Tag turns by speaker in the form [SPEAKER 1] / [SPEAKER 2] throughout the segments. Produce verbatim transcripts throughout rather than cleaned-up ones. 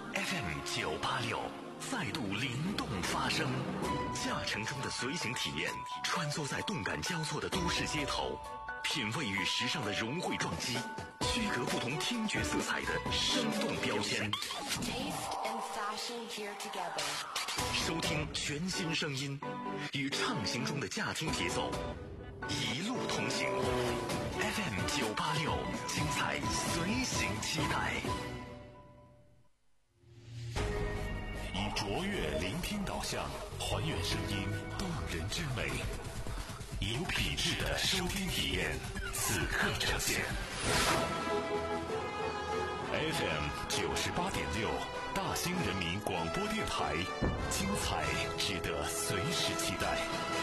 [SPEAKER 1] F M 九八六再度灵动发声，驾乘中的随行体验，穿梭在动感交错的都市街头，品味与时尚的融汇撞击，区隔不同听觉色彩的生动标签。收听全新声音，与畅行中的驾听节奏，一路同行。F M 九八六，精彩随行期待。以卓越聆听导向，还原声音动人之美，以有品质的收听体验，此刻呈现。F M 九十八点六，大兴人民广播电台，精彩值得随时期待。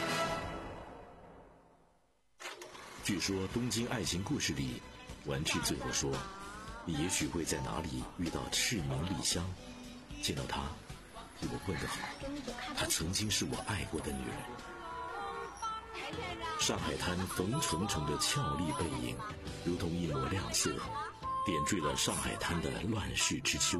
[SPEAKER 1] 据说《东京爱情故事》里，丸治最后说：“你也许会在哪里遇到赤名莉香，见到她，替我问个好，她曾经是我爱过的女人。”上海滩冯程程的俏丽背影，如同一抹亮色，点缀了上海滩的乱世之秋。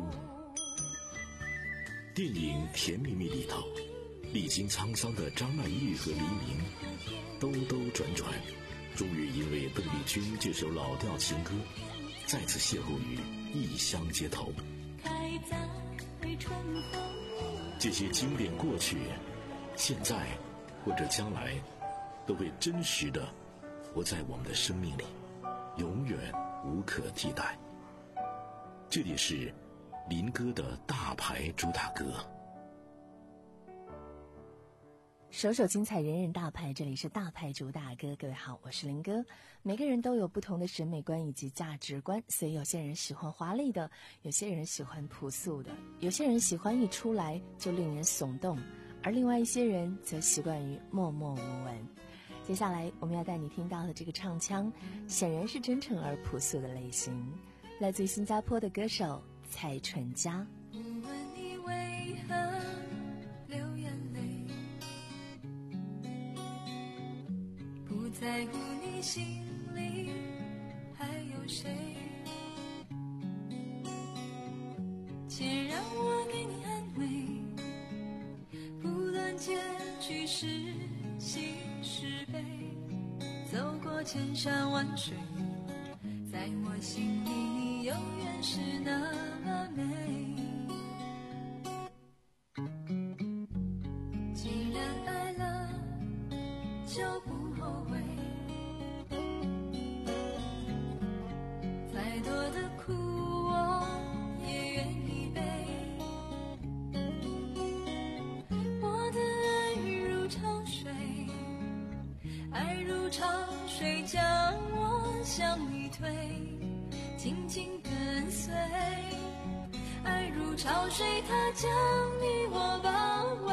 [SPEAKER 1] 电影《甜蜜蜜》里头，历经沧桑的张曼玉和黎明，兜兜转转，终于因为邓丽君这首老调情歌，再次邂逅于异乡街头。这些经典过去，现在或者将来，都会真实的活在我们的生命里，永远无可替代。这里是林哥的大牌主打歌。
[SPEAKER 2] 首首精彩，人人大牌，这里是大牌主打歌。各位好，我是林哥。每个人都有不同的审美观以及价值观，所以有些人喜欢华丽的，有些人喜欢朴素的，有些人喜欢一出来就令人耸动，而另外一些人则习惯于默默无闻。接下来我们要带你听到的这个唱腔，显然是真诚而朴素的类型，来自于新加坡的歌手蔡淳佳。
[SPEAKER 3] 不问你为何流眼泪，不在乎你心里还有谁，且让我给你安慰，不论结局是喜是悲，走过千山万水，在我心里你永远是那么美。既然爱了就不后悔，再多的苦我也愿意背，我的爱如潮水，爱如潮水将我向你推，紧紧跟随，爱如潮水它将你我包围，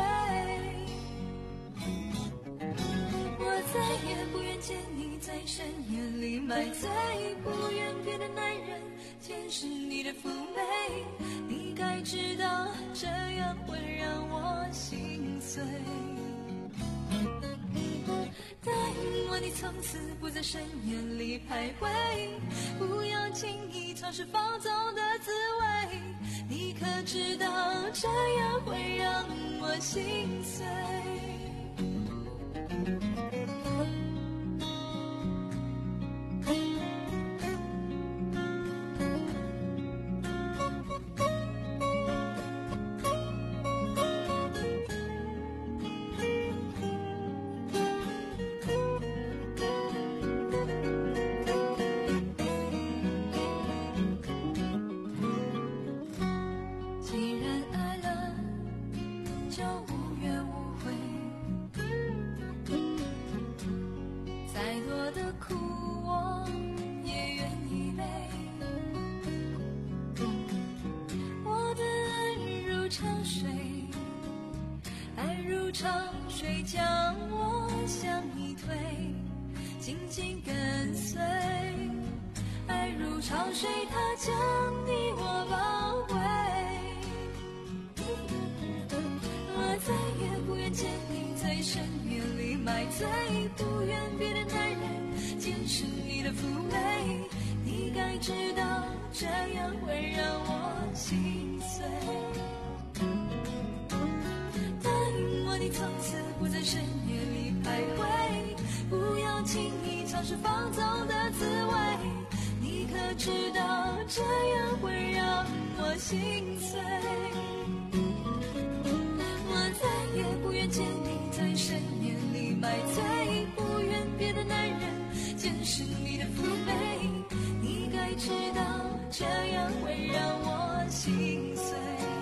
[SPEAKER 3] 我再也不愿见你在深夜里买醉，不愿别的男人见识你的妩媚，你该知道这样会让我心碎，答应我你从此不在深夜里徘徊，不要轻易尝试放纵的滋味，你可知道这样会让我心碎。紧紧跟随，爱如潮水它将你我包围，我再也不愿见你在深夜里买醉，不愿别的男人见识你的妩媚，你该知道这样会让我心碎。 尝试放纵的滋味，你可知道这样会让我心碎？我再也不愿见你在深夜里买醉，不愿别的男人见识你的妩媚，你该知道这样会让我心碎。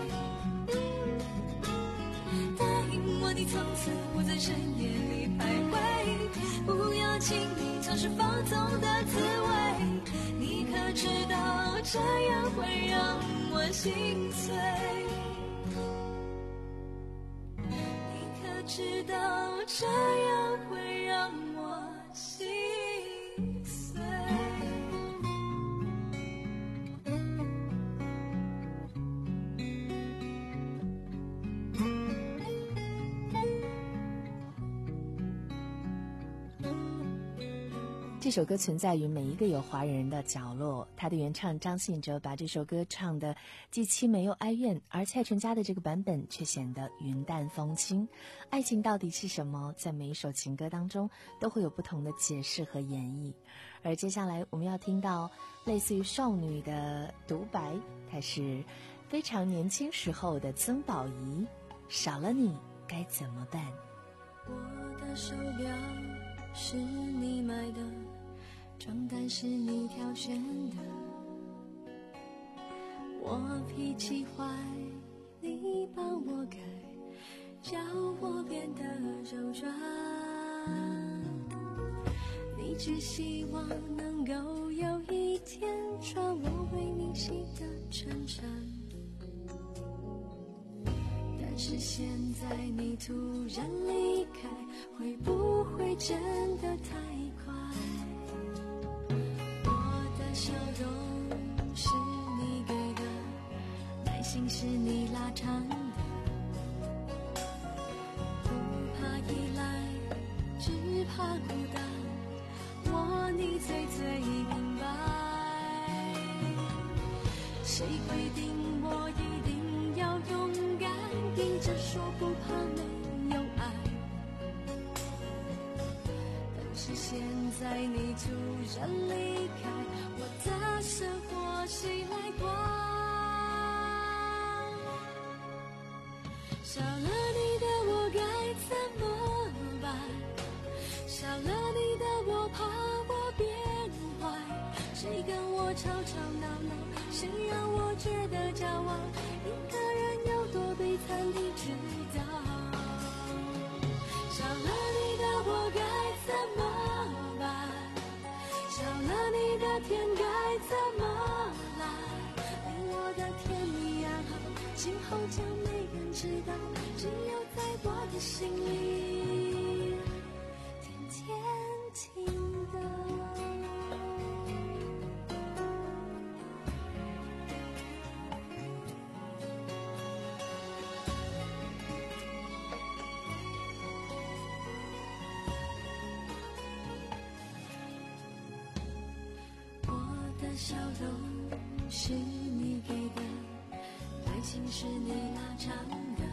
[SPEAKER 3] 答应我你从此不在深夜里徘徊，不要轻易尝试放纵的滋味，你可知道这样会让我心碎？你可知道这样会让我心碎？
[SPEAKER 2] 这首歌存在于每一个有华人的角落，他的原唱张信哲把这首歌唱得既凄美又哀怨，而蔡淳佳的这个版本却显得云淡风轻。爱情到底是什么？在每一首情歌当中都会有不同的解释和演绎。而接下来我们要听到类似于少女的独白，它是非常年轻时候的曾宝仪，少了你该怎么办？
[SPEAKER 3] 我的手表是你买的，床单是你挑选的，我脾气坏，你帮我改，叫我变得柔软，你只希望能够有一天穿我为你洗的衬衫，但是现在你突然离开，会不会真的太快？我的笑容是你给的，耐心是你拉长的，不怕依赖，只怕孤单，我你最最明白。谁规定我一定要勇敢，硬着说不怕没有爱？但是现在你突然离开，我的生活谁来管？少了你的我该怎么办？少了你的我怕我变坏，谁跟我吵吵闹闹，谁让我觉得骄傲，一个人有多悲惨你知道。少了你的我该怎么办？少了你的天该怎么来？离我的天你安好，今后将没人知道，只有在我的心里天天听到。笑容是你给的，耐心是你拉长的，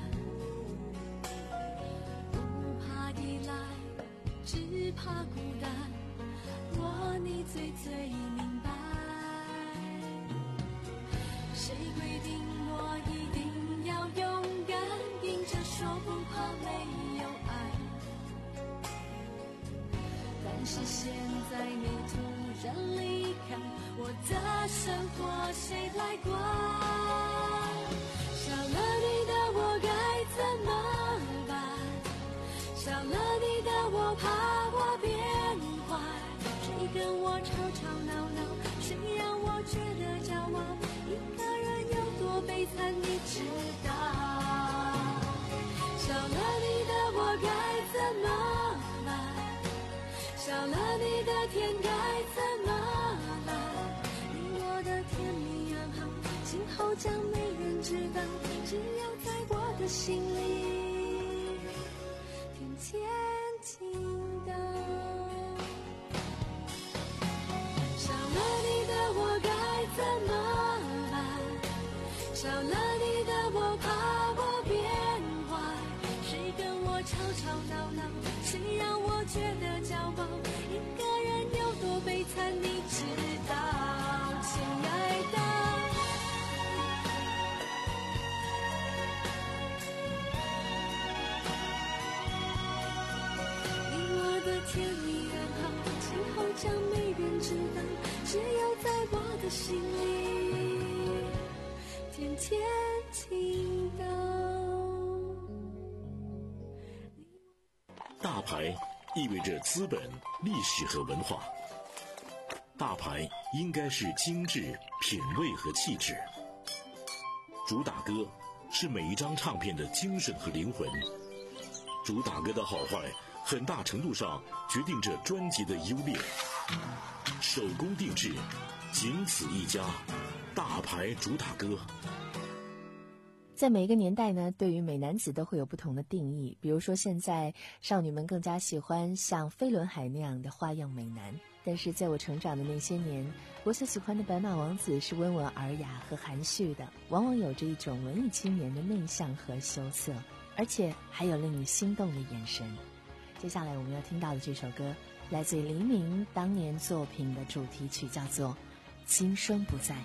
[SPEAKER 3] 不怕依赖，只怕孤单，我你最最明白。谁规定我一定要勇敢，硬着说不怕没有爱？但是现在你突然离开，我的生活谁来管？少了你的我该怎么办？少了你的我怕我变坏，谁跟我吵吵闹闹，谁让我觉得骄傲，一个人有多悲惨你知道。少了你的我该怎么办？少了你的天该怎么来？离我的天你安好，今后将没人知道，只有在我的心里天天听到。少了你的我该怎么办？少了你的我怕我变坏，谁跟我吵吵闹闹，谁让我觉得骄傲，一个人有愿你知道，亲爱的。你我的天意安好，今后将没人知道，只有在我的心里天天听到。
[SPEAKER 1] 大牌意味着资本、历史和文化。大牌应该是精致、品味和气质。主打歌是每一张唱片的精神和灵魂。主打歌的好坏，很大程度上决定着专辑的优劣。手工定制，仅此一家，大牌主打歌。
[SPEAKER 2] 在每一个年代呢，对于美男子都会有不同的定义。比如说现在少女们更加喜欢像飞轮海那样的花样美男，但是在我成长的那些年，我所喜欢的白马王子是温文尔雅和含蓄的，往往有着一种文艺青年的内向和羞涩，而且还有令你心动的眼神。接下来我们要听到的这首歌来自于黎明当年作品的主题曲，叫做《今生不在》。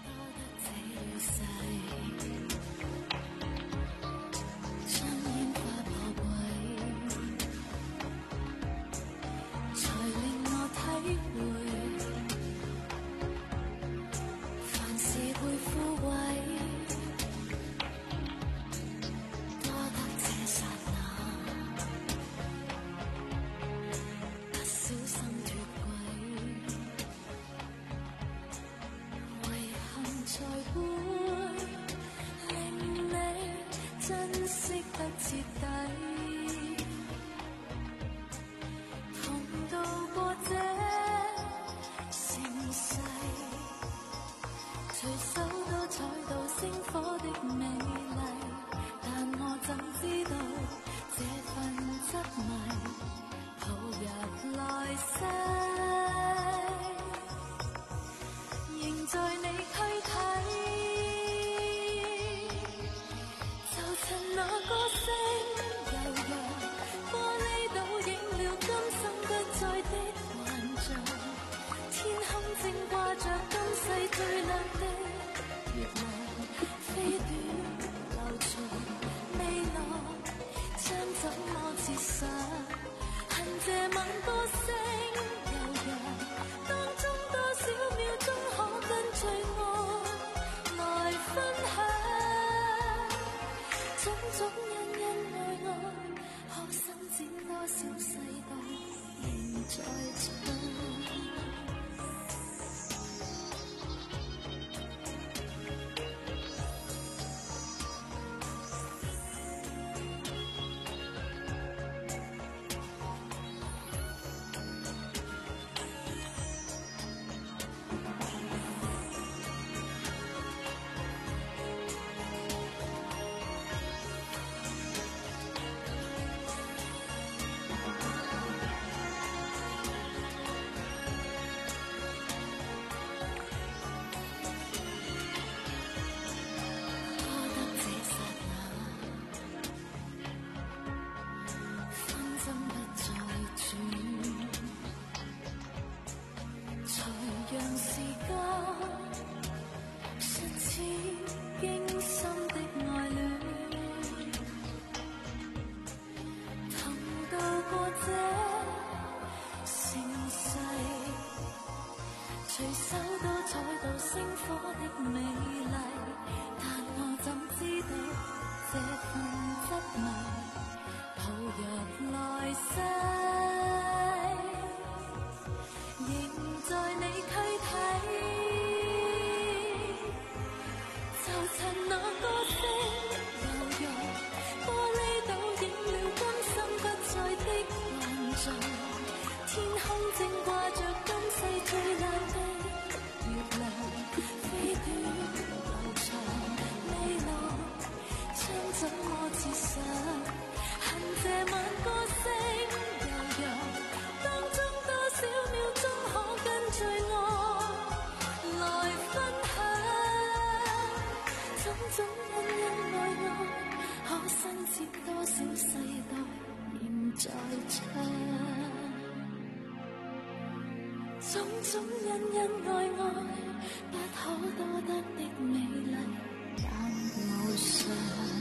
[SPEAKER 3] 種種恩恩愛愛，不可多得的美麗，但無常，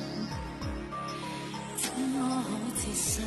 [SPEAKER 3] 怎麼好折身？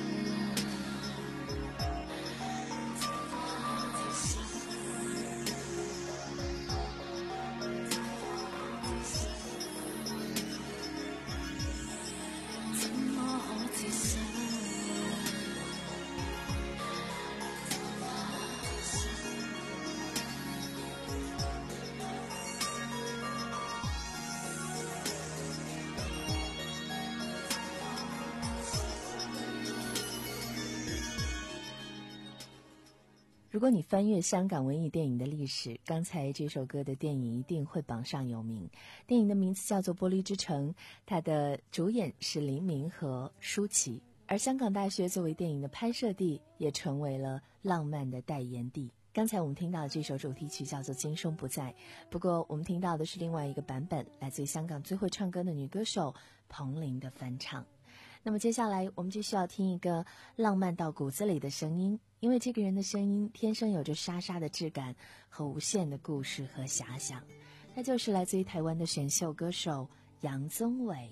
[SPEAKER 2] 如果你翻阅香港文艺电影的历史，刚才这首歌的电影一定会榜上有名。电影的名字叫做《玻璃之城》，它的主演是黎明和舒淇，而香港大学作为电影的拍摄地，也成为了浪漫的代言地。刚才我们听到的这首主题曲叫做《今生不在》，不过我们听到的是另外一个版本，来自于香港最会唱歌的女歌手彭羚的翻唱。那么接下来我们就需要听一个浪漫到骨子里的声音，因为这个人的声音天生有着沙沙的质感和无限的故事和遐想，那就是来自于台湾的选秀歌手杨宗纬。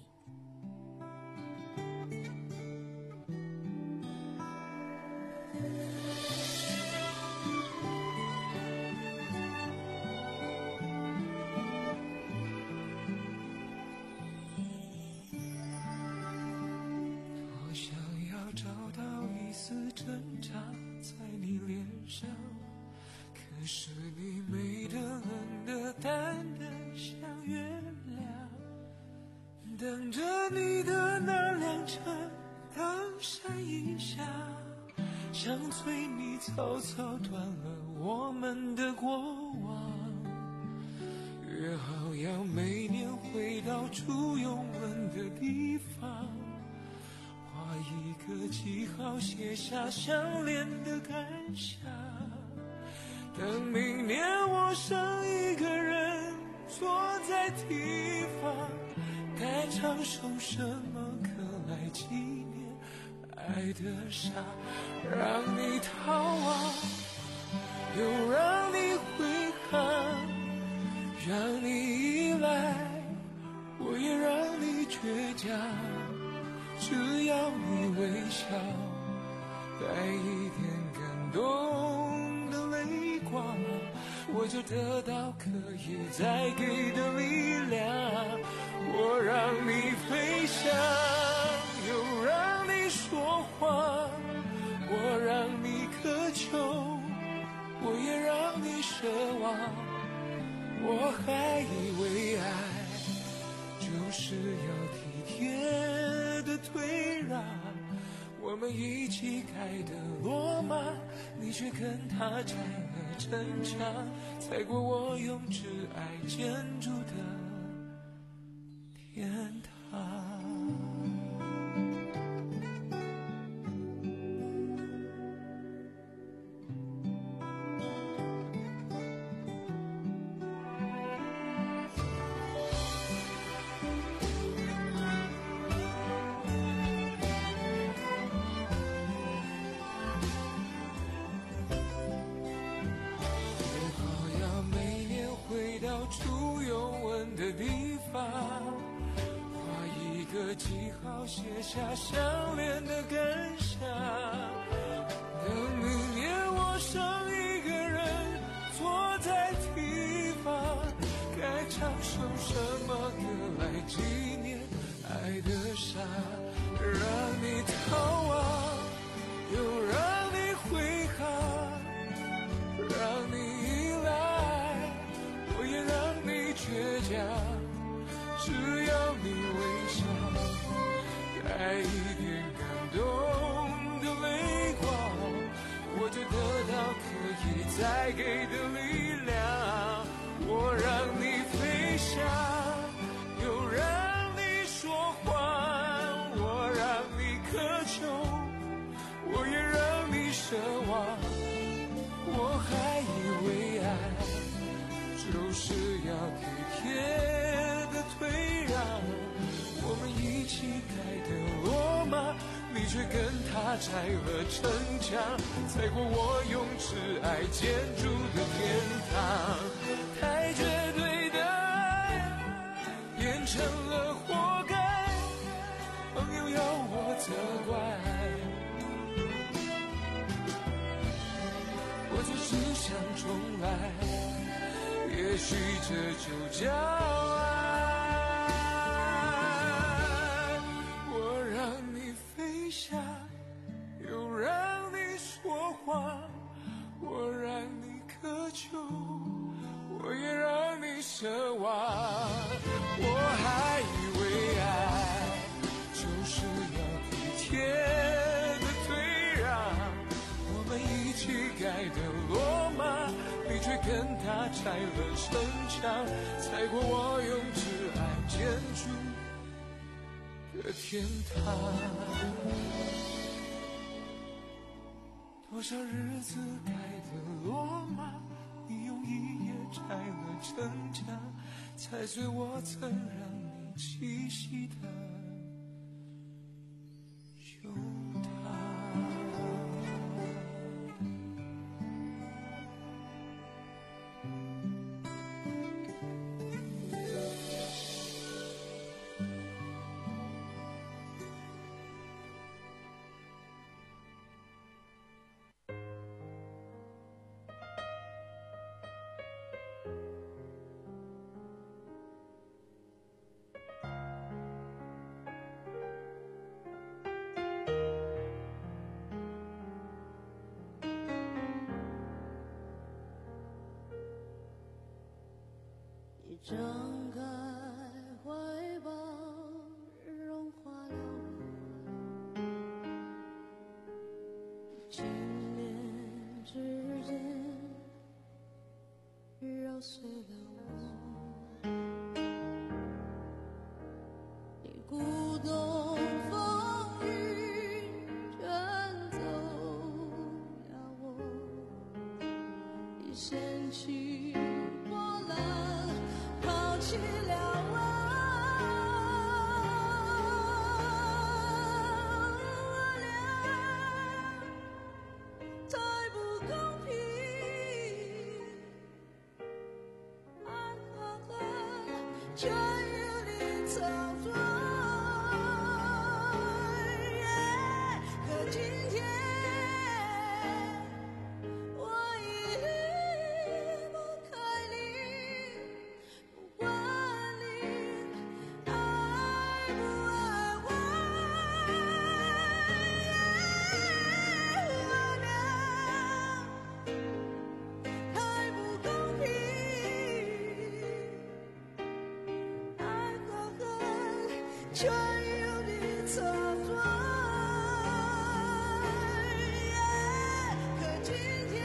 [SPEAKER 4] 挣扎在你脸上，可是你美得冷得淡得像月亮，等着你的那辆车当闪一下，想催你草草断了我们的过往，约好要每年回到初拥吻的地方，画一个记号，写下相恋的感想。等明年我剩一个人坐在堤防，该唱首什么歌来纪念爱的傻？让你逃亡，又让你挥汗，让你依赖，我也让你倔强。只要你微笑，带一点感动的泪光，我就得到可以再给的力量。我让你飞翔，又让你说谎，我让你渴求，我也让你奢望。我还以为爱就是要体贴的退让，我们一起盖的罗马，你却跟他拆了城墙，踩过我用挚爱建筑的天堂。初拥吻的地方，画一个记号，写下相恋的感想。等明年我剩一个人坐在堤防，该唱首什么歌来纪念爱的傻？让你逃亡，又让你挥汗，让你依赖，我也让你倔强。只要你微笑，带一点感动的泪光，我就得到可以再给的力量。我让你飞翔，又让你说谎，我让你渴求，我也让你奢望。我还以为爱就是要体贴的退让，我们一起盖的罗马，你却却跟他拆了城墙，踩过我用挚爱建筑的天堂。太绝对的爱变成了活该，朋友要我责怪，我只是想重来，也许这就叫爱。我让你飞翔，又让你说谎，我让你渴求，我也让你奢望。我还以为爱就是要体贴的退让，我们一起盖的罗马，你却跟他拆了城墙，踩过我用挚爱建筑的天堂。多少日子盖的罗马，你用一夜拆了城墙，踩碎我曾让你栖息的胸膛。
[SPEAKER 5] 张开怀抱，融化了我，轻念之间揉碎了我，你鼓动风雨卷走了我，你掀起波澜抛弃了我，我俩太不公平，爱和恨全由你操作，可今天我已离不开你，不管你爱不爱我，我俩太不公平，爱和恨全由你操作，可今天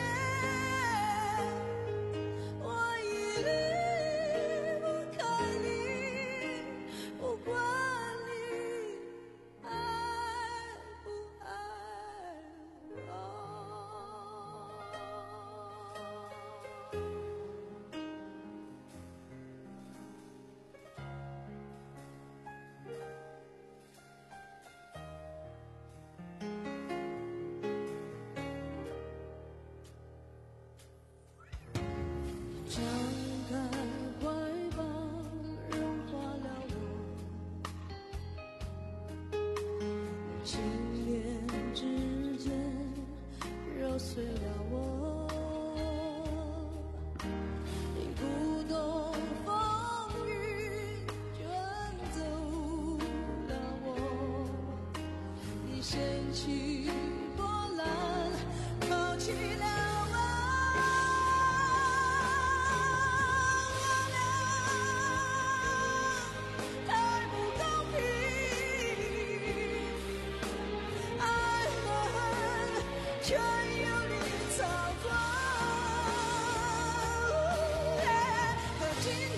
[SPEAKER 5] 我已离不开你，不管你爱不爱我。张开怀抱，融化了我，轻念之间揉碎了我，你鼓动风雨卷走了我，你掀起波澜抛弃了我，我俩太不公平，爱和恨全由你操作，可今天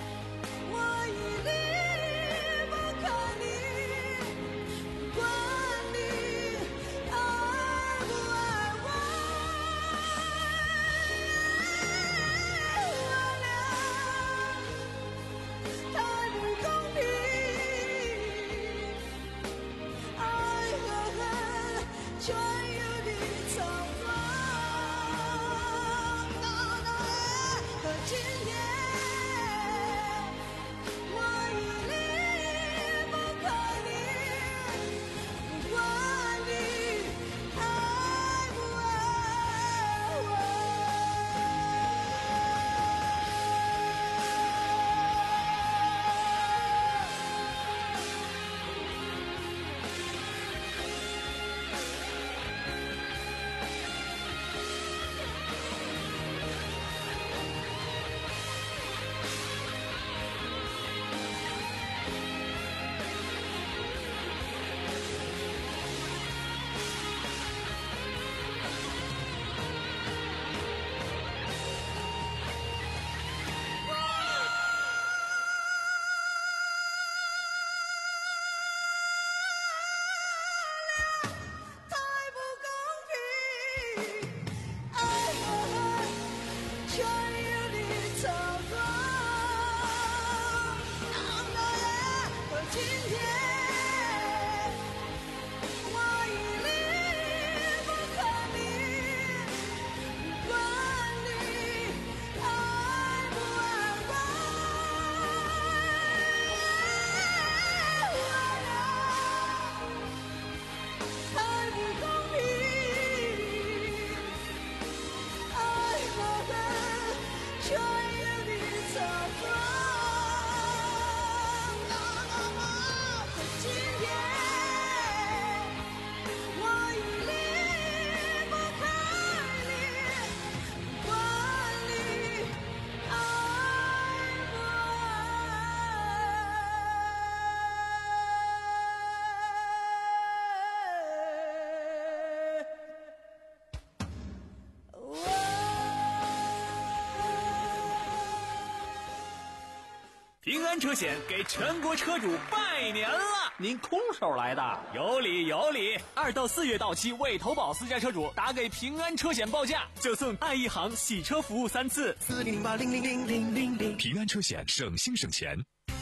[SPEAKER 5] 我已离不开你，不管今天我已离不开你，管你爱不爱我，太不公平，爱和恨全由你操纵。今天我已离不开你，管你爱不爱我。
[SPEAKER 6] 平安车险给全国车主拜年了！
[SPEAKER 7] 您空手来的？
[SPEAKER 6] 有理有理！二到四月到期未投保私家车主，打给平安车险报价，就送爱一行洗车服务三次。
[SPEAKER 4] 四零零八零零零零零零。
[SPEAKER 1] 平安车险省心省钱。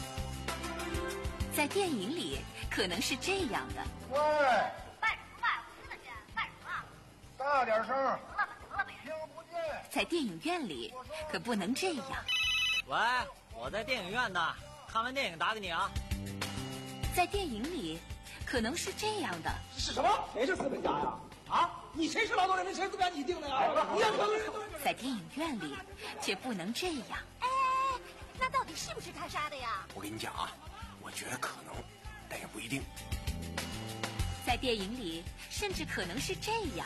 [SPEAKER 8] 在电影里可能是这样的。
[SPEAKER 9] 喂，
[SPEAKER 8] 卖什么卖？我听得见。卖什么？
[SPEAKER 9] 大点声。
[SPEAKER 8] 得了吧，得了吧，
[SPEAKER 9] 听不见。
[SPEAKER 8] 在电影院里可不能这样。
[SPEAKER 7] 喂，我在电影院呢，看完电影打给你啊。
[SPEAKER 8] 在电影里可能是这样的。
[SPEAKER 9] 是什么？谁是资本家呀？啊，你谁是劳动人民？谁资本家？你定的呀？你要可能。
[SPEAKER 8] 在电影院里却不能这样。
[SPEAKER 10] 哎，那到底是不是他杀的呀？
[SPEAKER 9] 我跟你讲啊，我觉得可能，但也不一定。
[SPEAKER 8] 在电影里甚至可能是这样。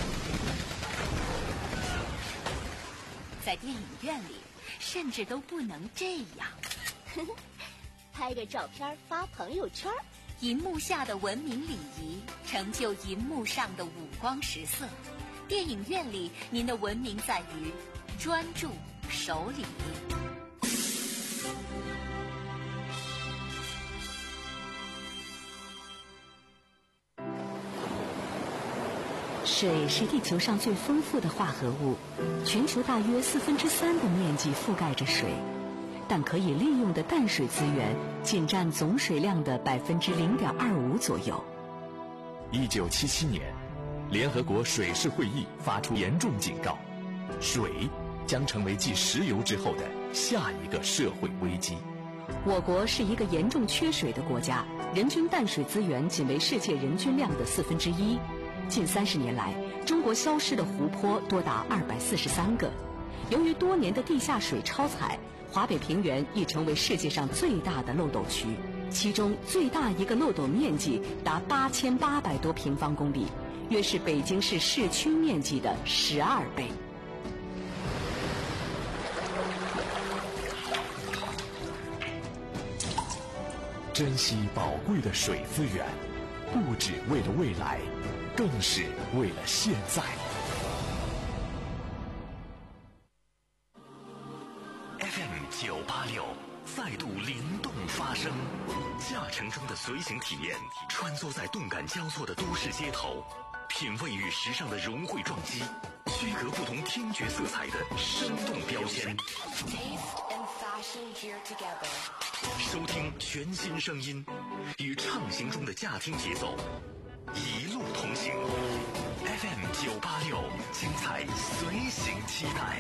[SPEAKER 8] 在电影院里甚至都不能这样。
[SPEAKER 10] 拍个照片发朋友圈。
[SPEAKER 8] 银幕下的文明礼仪，成就银幕上的五光十色。电影院里，您的文明在于专注、守礼。
[SPEAKER 11] 水是地球上最丰富的化合物，全球大约四分之三的面积覆盖着水，但可以利用的淡水资源仅占总水量的百分之零点二五左右。
[SPEAKER 1] 一九七七年，联合国水事会议发出严重警告，水将成为继石油之后的下一个社会危机。
[SPEAKER 11] 我国是一个严重缺水的国家，人均淡水资源仅为世界人均量的四分之一。近三十年来，中国消失的湖泊多达二百四十三个。由于多年的地下水超采，华北平原已成为世界上最大的漏斗区，其中最大一个漏斗面积达八千八百多平方公里，约是北京市市区面积的十二倍。
[SPEAKER 1] 珍惜宝贵的水资源，不只为了未来，更是为了现在。F M 九八六再度灵动发声，驾乘中的随行体验，穿梭在动感交错的都市街头，品味与时尚的融汇撞击，区隔不同听觉色彩的生动标签。收听全新声音，与畅行中的驾听节奏，一路同行。F M 九八六，精彩随行期待。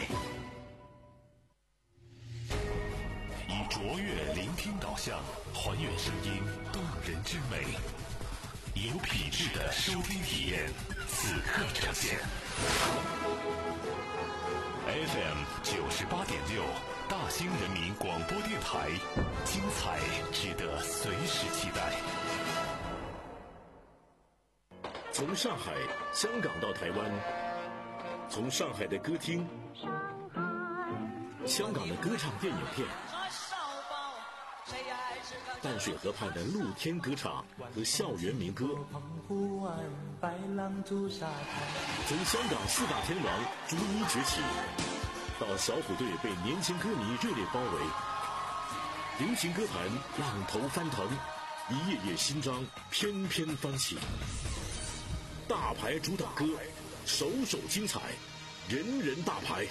[SPEAKER 1] 以卓越聆听导向，还原声音动人之美，有品质的收听体验，此刻呈现。F M 九十八点六，大兴人民广播电台，精彩值得随时期待。从上海、香港到台湾，从上海的歌厅、香港的歌唱电影片，淡水河畔的露天歌唱和校园民歌，从香港四大天王逐一崛起，到小虎队被年轻歌迷热烈包围，流行歌坛浪头翻腾，一页页新章翩翩翻起。大牌主打歌，首首精彩，人人大牌。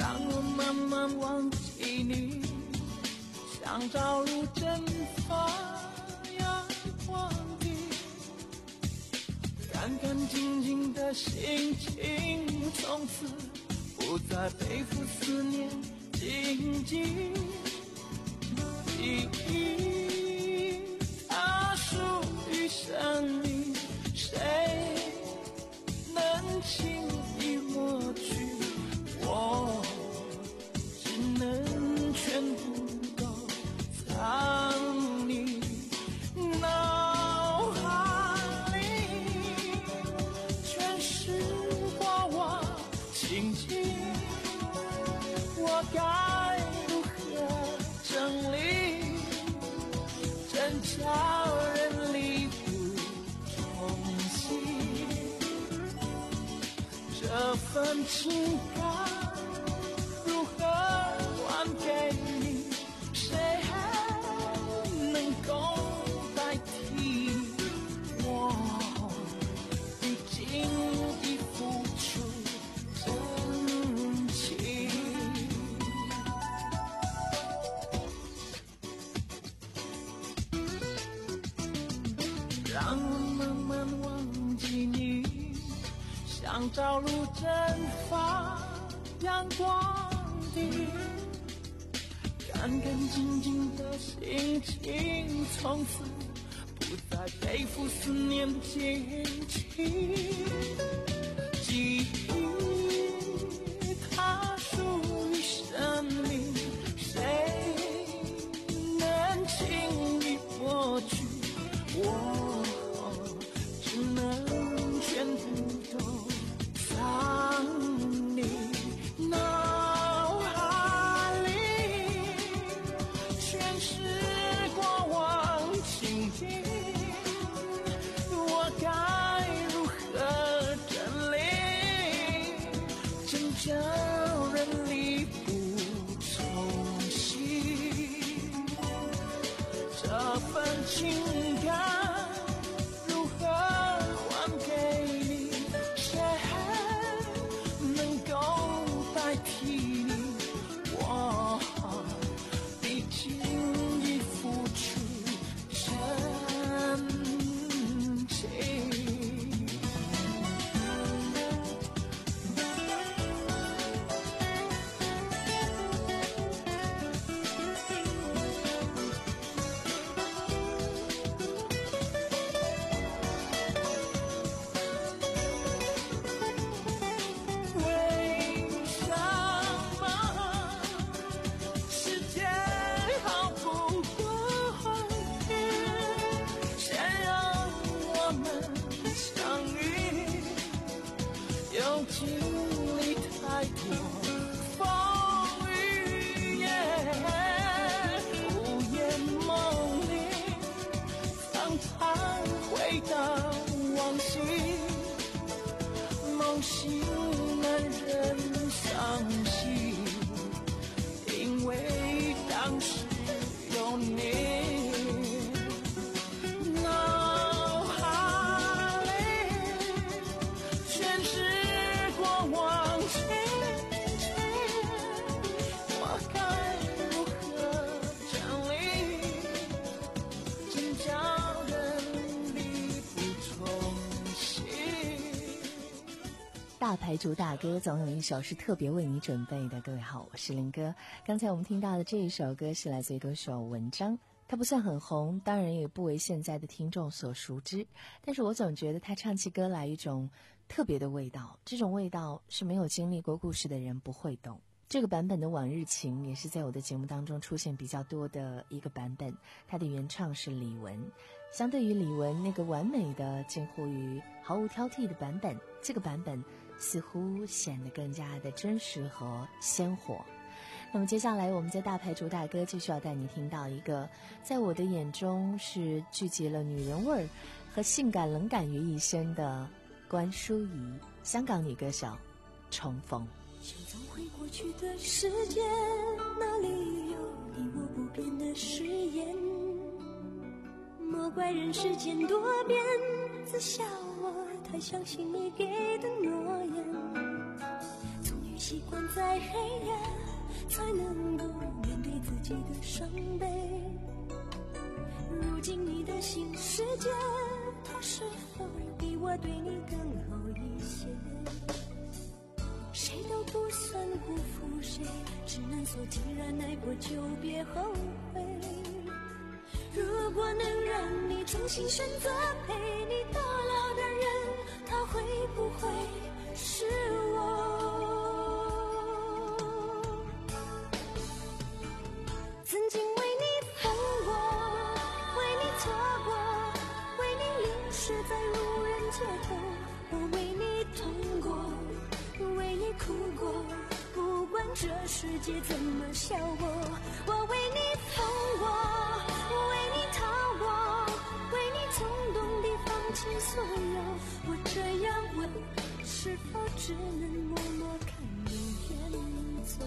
[SPEAKER 5] 让我慢慢忘记你，像朝露蒸发阳光的，干干净净的心情，从此不再背负思念荆棘。记忆它属于生命，谁能轻易抹去？我只能全部都藏你脑海里，全是过往情景，我该如何整理，真叫人力不从心。这份情感如何还给你？谁还能够代替我？毕竟已付出真情。让我慢慢忘记你，像朝露蒸发阳光的，干干净净的心情，从此不再背负思念的荆棘。记忆它属于生命，谁能轻易抹去？我只能全部都藏你脑海里，全是过往情景，我该如何整理，真叫人力不从心。这份情感如何还给你？谁能够代替你？我毕竟已付出真情。经历太多风雨，午夜梦里常常回到往昔，梦醒难忍伤心，因为当时有你。
[SPEAKER 2] 大牌主打歌总有一首是特别为你准备的。各位好，我是林哥。刚才我们听到的这一首歌是来自于歌手文章，他不算很红，当然也不为现在的听众所熟知，但是我总觉得他唱起歌来一种特别的味道，这种味道是没有经历过故事的人不会懂。这个版本的《往日情》也是在我的节目当中出现比较多的一个版本，它的原唱是李玟。相对于李玟那个完美的近乎于毫无挑剔的版本，这个版本似乎显得更加的真实和鲜活。那么接下来我们在大牌主打歌继续要带你听到一个在我的眼中是聚集了女人味儿和性感冷感于一身的关淑怡，香港女歌手重逢。
[SPEAKER 3] 想找回过去的时间，那里有你我不变的誓言，莫怪人世间多变，自笑我太相信你给的诺言。终于习惯在黑夜才能够面对自己的伤悲。如今你的新世界，它是否比我对你更好一些？谁都不算辜负谁，只能说既然爱过就别后悔。如果能让你重新选择陪你到老的人，他会不会是我？曾经为你疯过，为你错过，为你淋湿在无人街头，我为你痛过，为你哭过，不管这世界怎么笑我，我为你疯过，为你逃过，为你冲动地放弃所有。我这样问，是否只能默默看你远走？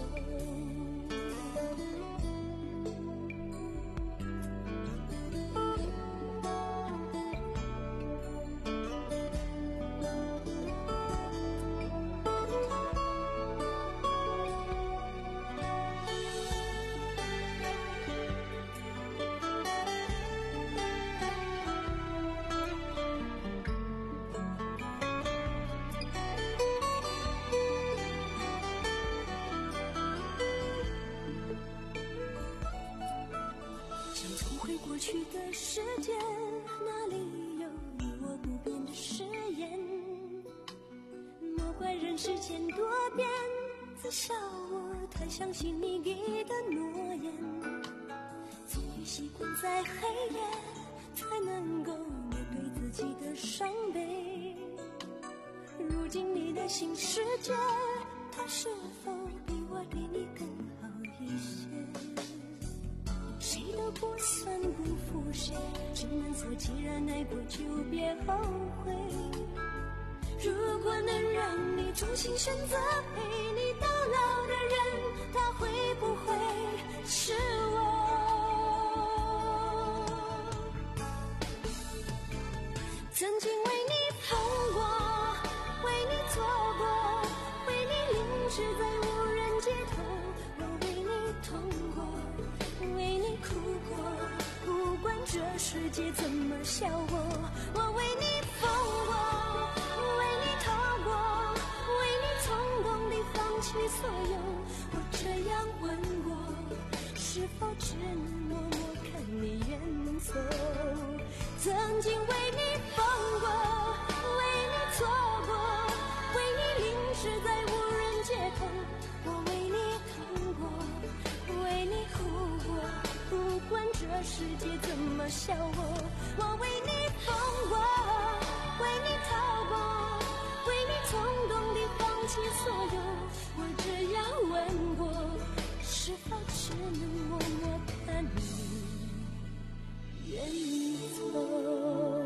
[SPEAKER 3] 过去的世界，哪里有你我不变的誓言？莫怪人世间多变，自笑我太相信你给的诺言。终于习惯在黑夜，才能够面对自己的伤悲。如今你的新世界，它是否比我对你更好一些？谁都不算辜负谁，只能说既然爱过就别后悔。如果能让你重新选择陪你到老的人，他会不会是我？曾经为你疯过，为你错过，为你淋湿在无人街头，我为你痛过，为你哭过，不管这世界怎么笑我，我为你疯过，为你逃过，为你冲动地放弃所有。我这样问过，是否只能默默看你远走？曾经为你疯过，为你错过，为你淋湿在无人街头，我为你痛过，为你哭过，不管这世界怎么笑我，我为你疯过，为你逃过，为你冲动地放弃所有。我这样问过，是否只能默默看你远走？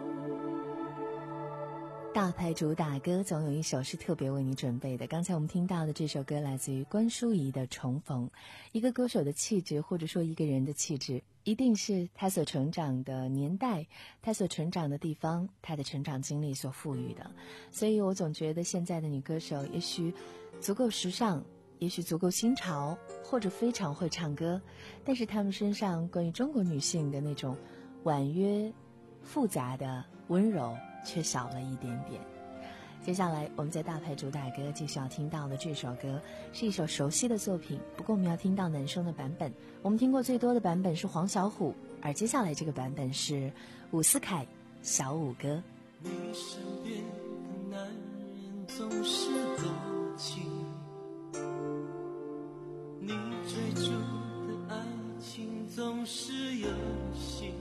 [SPEAKER 2] 大牌主打歌总有一首是特别为你准备的。刚才我们听到的这首歌来自于关淑怡的《重逢》。一个歌手的气质，或者说一个人的气质，一定是他所成长的年代，他所成长的地方，他的成长经历所赋予的。所以我总觉得现在的女歌手也许足够时尚，也许足够新潮，或者非常会唱歌，但是她们身上关于中国女性的那种婉约复杂的温柔却少了一点点。接下来我们在大牌主打歌继续要听到的这首歌是一首熟悉的作品，不过我们要听到男生的版本。我们听过最多的版本是黄小琥，而接下来这个版本是伍思凯小伍歌。
[SPEAKER 5] 你身边的男人总是多情，你追逐的爱情总是游戏，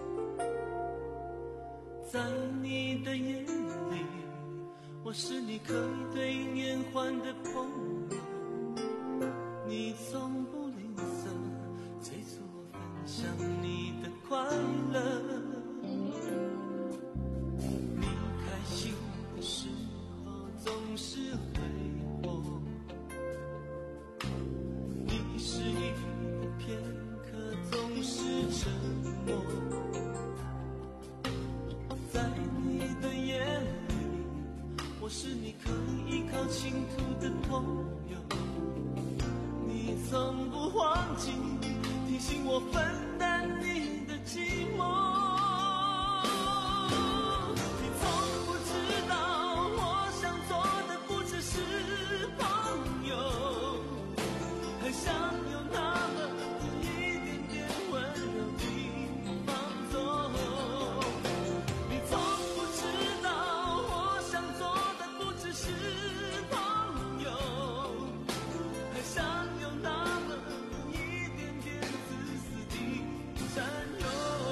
[SPEAKER 5] 在你的眼里，我是你可以对应眼环的朋友，你从不吝啬催促我分享你的快乐，你开心的时候总是回我，你失意的片刻总是沉默，在你的眼里，我是你可以依靠倾吐的朋友， 从不忘记提醒我分担你的寂寞。你从不知道我想做的不只是朋友，很想有那么一点点温柔的放纵。你从不知道我想做的不只是朋友，很想有那么一点点自私的占有。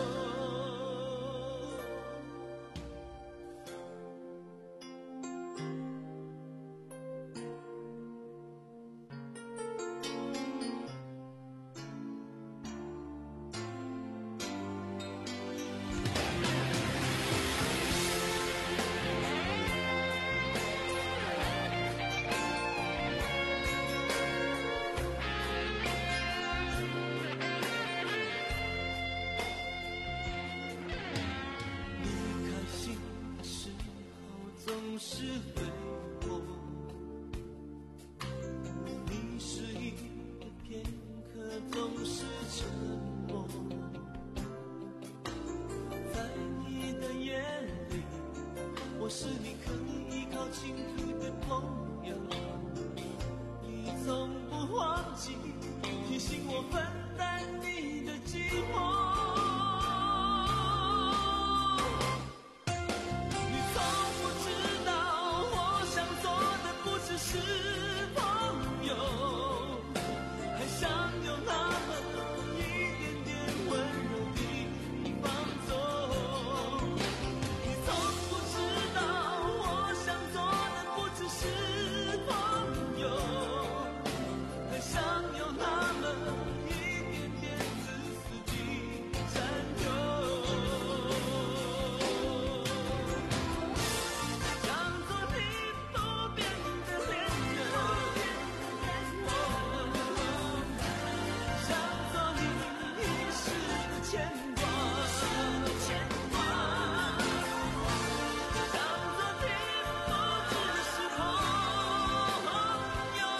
[SPEAKER 5] 是对我，你是一个片刻总是沉默，在你的眼里，我是你可以依靠倾吐的朋友。你从不忘记提醒我分担你的寂寞。是朋友，还想有那么一点点温柔的放纵。你从不知道我想做的不只是朋友，还想有那么一点点自私的占有。想做你不变的恋人，想做你一世的牵挂，想做你不只是朋友。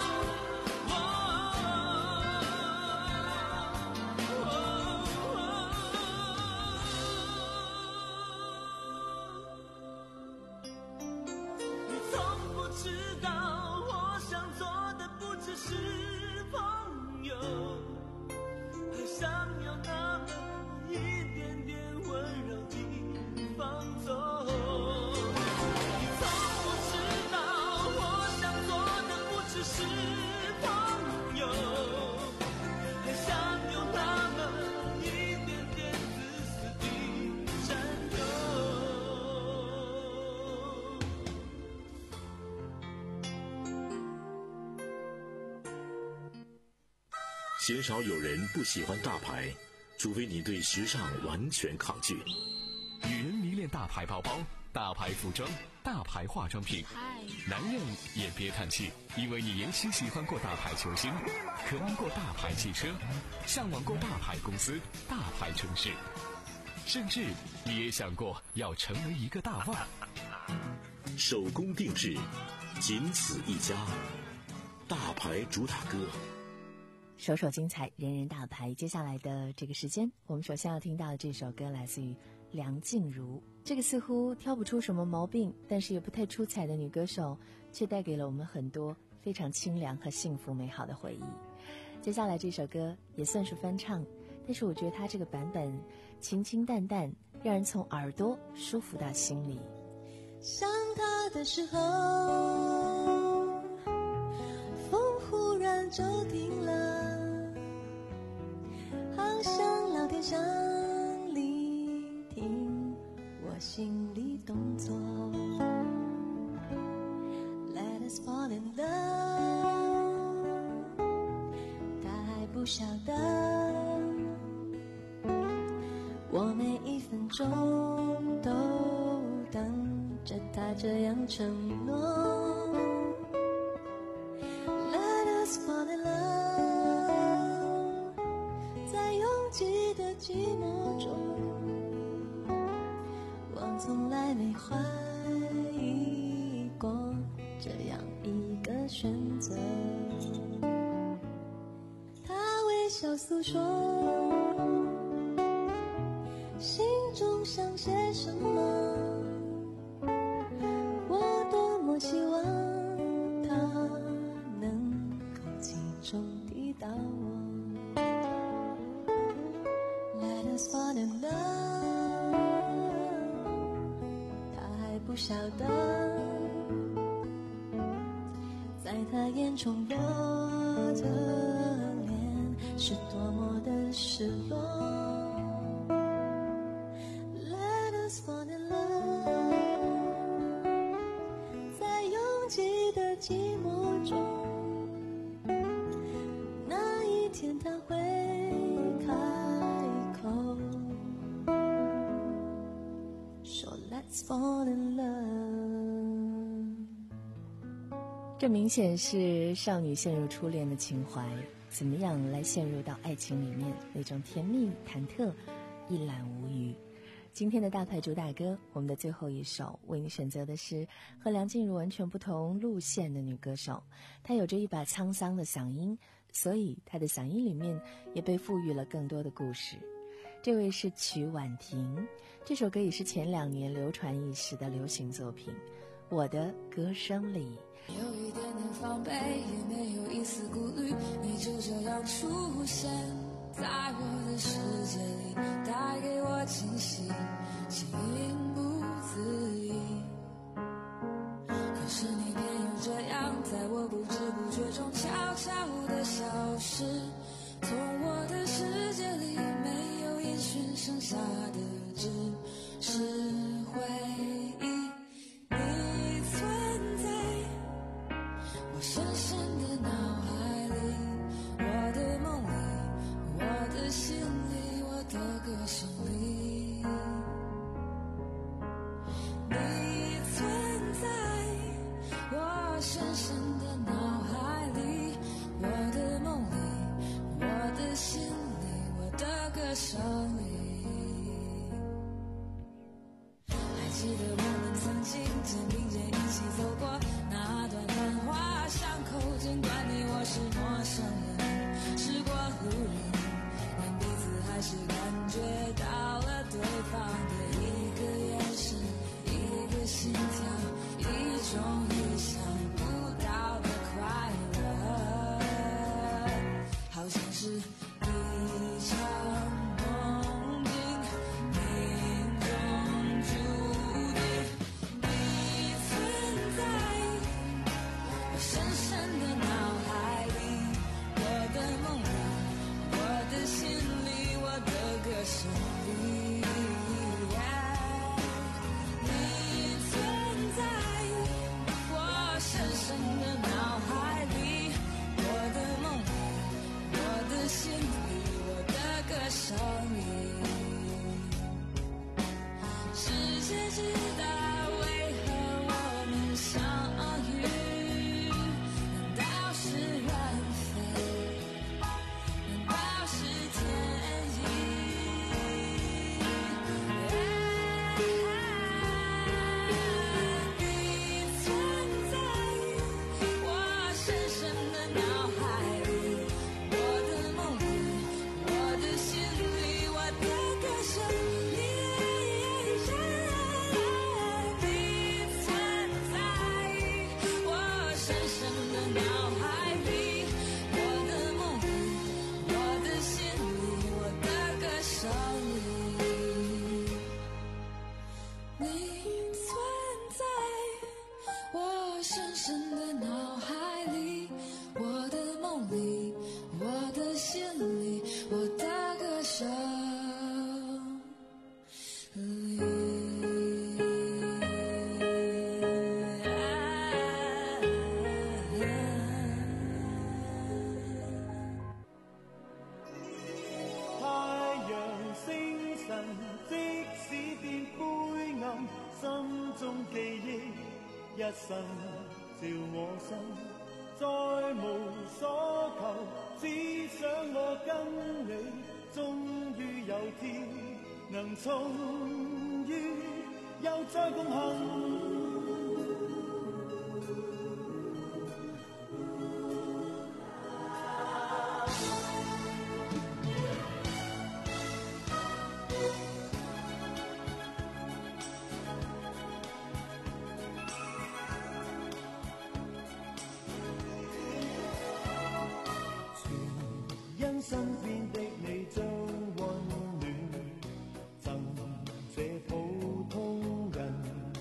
[SPEAKER 5] 你从不知道我想做的不只是朋友，还想有那么一点点温柔的放纵。你从不知道我想做的不只是朋友，还想有那么一点点自私的占有。
[SPEAKER 1] 鲜少有人不喜欢大牌，除非你对时尚完全抗拒。
[SPEAKER 12] 女人迷恋大牌包包、大牌服装、大牌化妆品，男人也别叹气，因为你也许喜欢过大牌球星，渴望过大牌汽车，向往过大牌公司、大牌城市，甚至你也想过要成为一个大腕。
[SPEAKER 1] 手工定制，仅此一家，大牌主打歌。
[SPEAKER 2] 首首精彩，人人大牌。接下来的这个时间，我们首先要听到的这首歌来自于梁静茹。这个似乎挑不出什么毛病，但是也不太出彩的女歌手，却带给了我们很多非常清凉和幸福美好的回忆。接下来这首歌也算是翻唱，但是我觉得它这个版本清清淡淡，让人从耳朵舒服到心里。
[SPEAKER 3] 想他的时候，风忽然就停了，好像老天想聆听我心里动作。 Let us fall in love， 他还不晓得，我每一分钟都等着他这样承诺。 Let us fall in love， 在拥挤的寂寞中，我从来没怀疑过这样一个选择。 笑诉说，心中想些什么，我多么希望它能空气中抵达我。 Let us fall in love， 他还不晓得，在他眼中我的脸是多么的失落。Let us fall in love， 在拥挤的寂寞中，那一天他会开口说 Let's fall in love。
[SPEAKER 2] 这明显是少女陷入初恋的情怀，怎么样来陷入到爱情里面，那种甜蜜忐忑一览无余。今天的大牌主打歌，我们的最后一首为你选择的是和梁静茹完全不同路线的女歌手，她有着一把沧桑的嗓音，所以她的嗓音里面也被赋予了更多的故事。这位是曲婉婷，这首歌也是前两年流传一时的流行作品《我的歌声里》。
[SPEAKER 3] 有一点点防备，也没有一丝顾虑，你就这样出现在我的世界里，带给我惊喜，情不自已。可是你偏又这样，在我不知不觉中悄悄地消失，从我的世界里没有音讯，剩下的只是回忆。你存在我深深的脑海里，我的梦里，我的心里，我的歌声里。你存在我深深的脑海里，我的梦里，我的心里，我的歌声里。还记得我们曾经肩并肩一起走过那段繁华巷口，尽管你我是陌生人，是过路人，但彼此还是感觉到了对方的一个眼神，一个心跳，一种意想不到的快乐，好像是一场梦境，命中注定。你存在我深深的脑海里，我的梦里，我的心里，我的歌声里。你存在我深深的脑海里，我的梦里，我的心里，我的歌声里。世界知道为何我们相遇，难道是缘分？难道是天意？你存在我深深的脑海里，我的梦里，我的心里，我的歌声里。你存在我深深的脑海里，我的梦里，我的心里，我的歌声里。你存在我深深的脑海里，我的梦里，我的心里，我的歌声里。
[SPEAKER 5] 太陽星辰，即使變灰暗，心中記憶一生照我身，再無所求，只想我跟你，終於有天能重遇，又再共行。 願身邊的你將溫暖贈這普通人，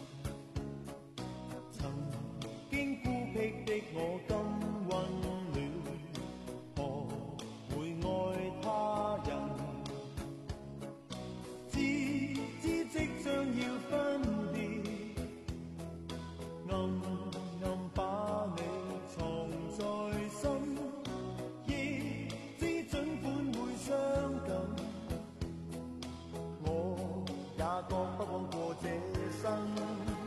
[SPEAKER 5] 曾經孤僻的我今溫暖，何會愛他人？知知即將要分別，暗暗把你藏在心，亦知儘管會傷感，我也覺不枉過這生。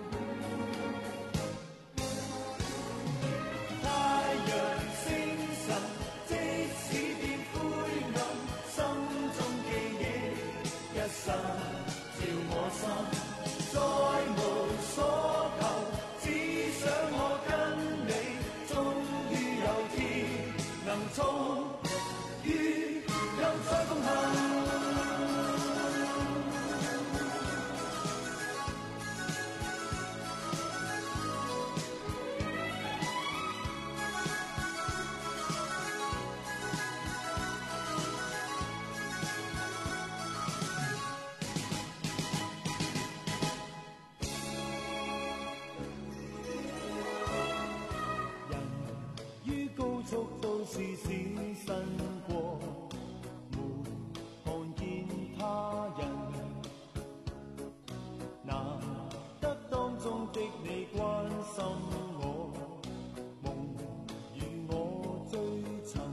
[SPEAKER 5] 太陽星辰，即使變灰暗，心中記憶一剎照我心，再無所求，只想我跟你終於有天能終於又再共行。速都是閃身過，沒看見他人，難得當中的你關心我，夢與我追尋，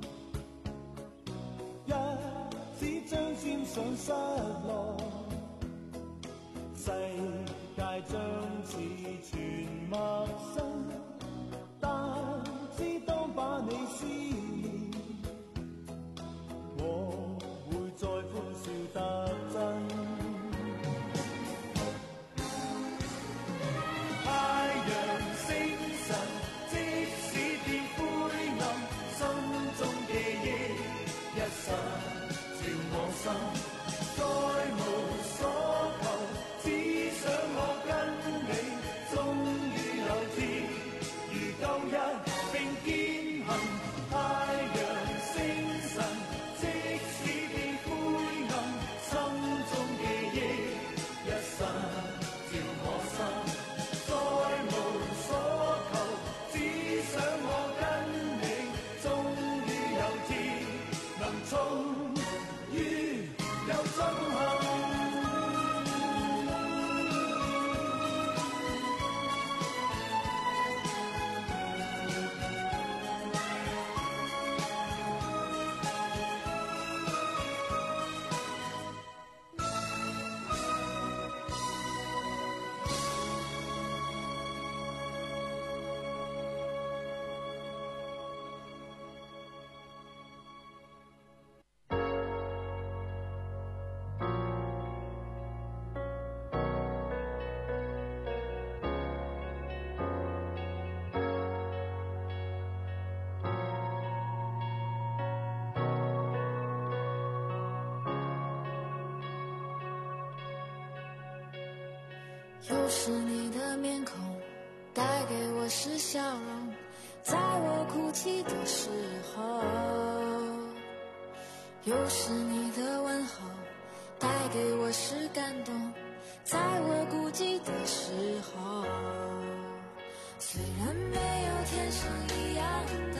[SPEAKER 5] 一指將沾上失落，世界將似全陌生，但知當把你思念，我會再歡笑得真。太陽星辰，即使變灰暗，心中記憶一剎照我心，再無所求，只想我跟你終於有天如舊日並肩行。太陽星辰，即使變灰暗，心中記憶一剎照我心，再無所求，只想我跟你終於有天能終於又再共行。
[SPEAKER 3] 又是你的面孔带给我是笑容，在我哭泣的时候，又是你的问候带给我是感动，在我孤寂的时候，虽然没有天生一样的，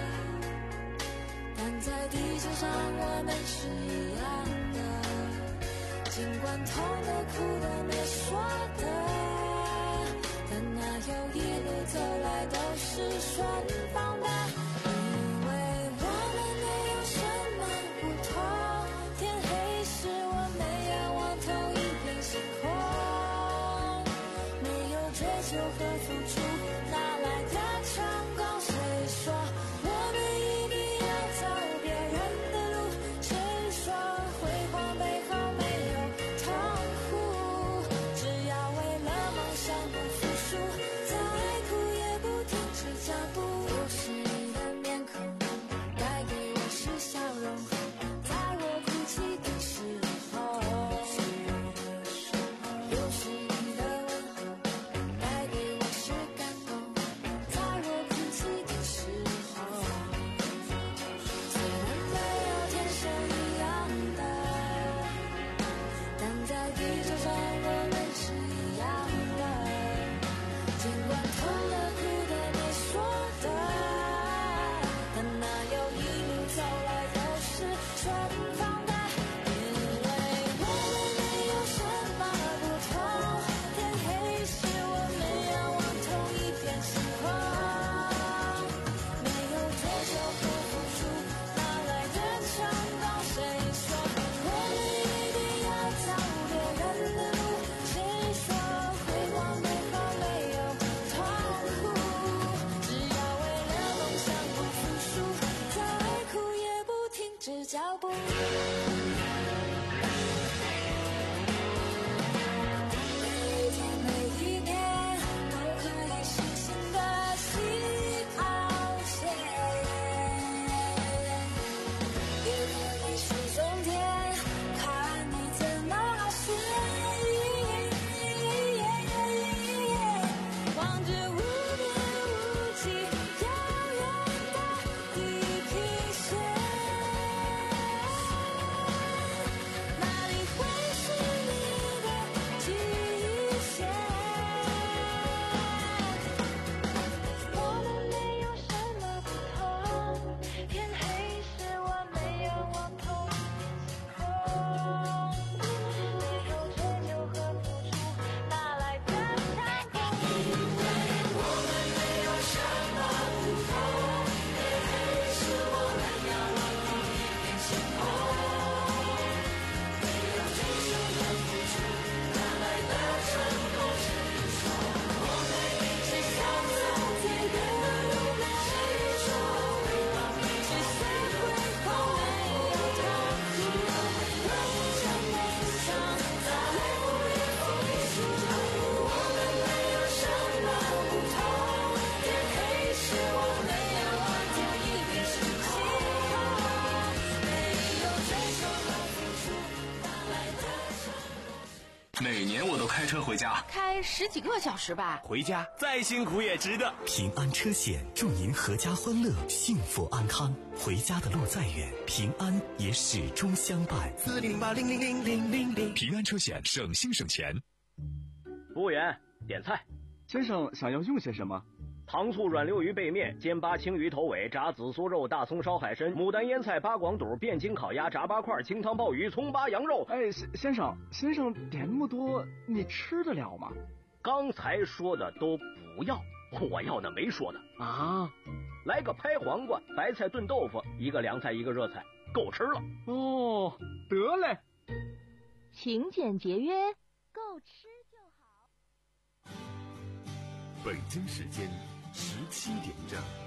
[SPEAKER 3] 但在地球上我们是一样的，尽管痛的哭的没说的，但那有一路走来都是顺风的，因为我们没有什么不同，天黑时我们仰望同一片星空，没有追求和付出哪来的成功，谁说我们一定要走别人的路，谁说辉煌背后没有痛苦，只要为了梦想不服输，再苦也不停止脚步，有时脚步。
[SPEAKER 13] 每年我都开车回家，
[SPEAKER 14] 开十几个小时吧。
[SPEAKER 6] 回家再辛苦也值得。
[SPEAKER 15] 平安车险祝您阖家欢乐，幸福安康。回家的路再远，平安也始终相伴。
[SPEAKER 16] 四零八零零零零零零，
[SPEAKER 12] 平安车险，省心省钱。
[SPEAKER 17] 服务员，点菜。
[SPEAKER 18] 先生想要用些什么？
[SPEAKER 17] 糖醋软溜鱼背面、煎巴青鱼头尾、炸紫苏肉、大葱烧海参、牡丹腌菜、八广肚、汴京烤鸭、炸八块、清汤鲍鱼、葱巴羊肉。
[SPEAKER 18] 哎，先生，先生点那么多，你吃得了吗？
[SPEAKER 17] 刚才说的都不要，我要的没说的
[SPEAKER 18] 啊。
[SPEAKER 17] 来个拍黄瓜、白菜炖豆腐，一个凉菜一个热菜，够吃了。
[SPEAKER 18] 哦，得嘞。
[SPEAKER 14] 勤俭节约，
[SPEAKER 10] 够吃就好。
[SPEAKER 12] 北京时间十七点整。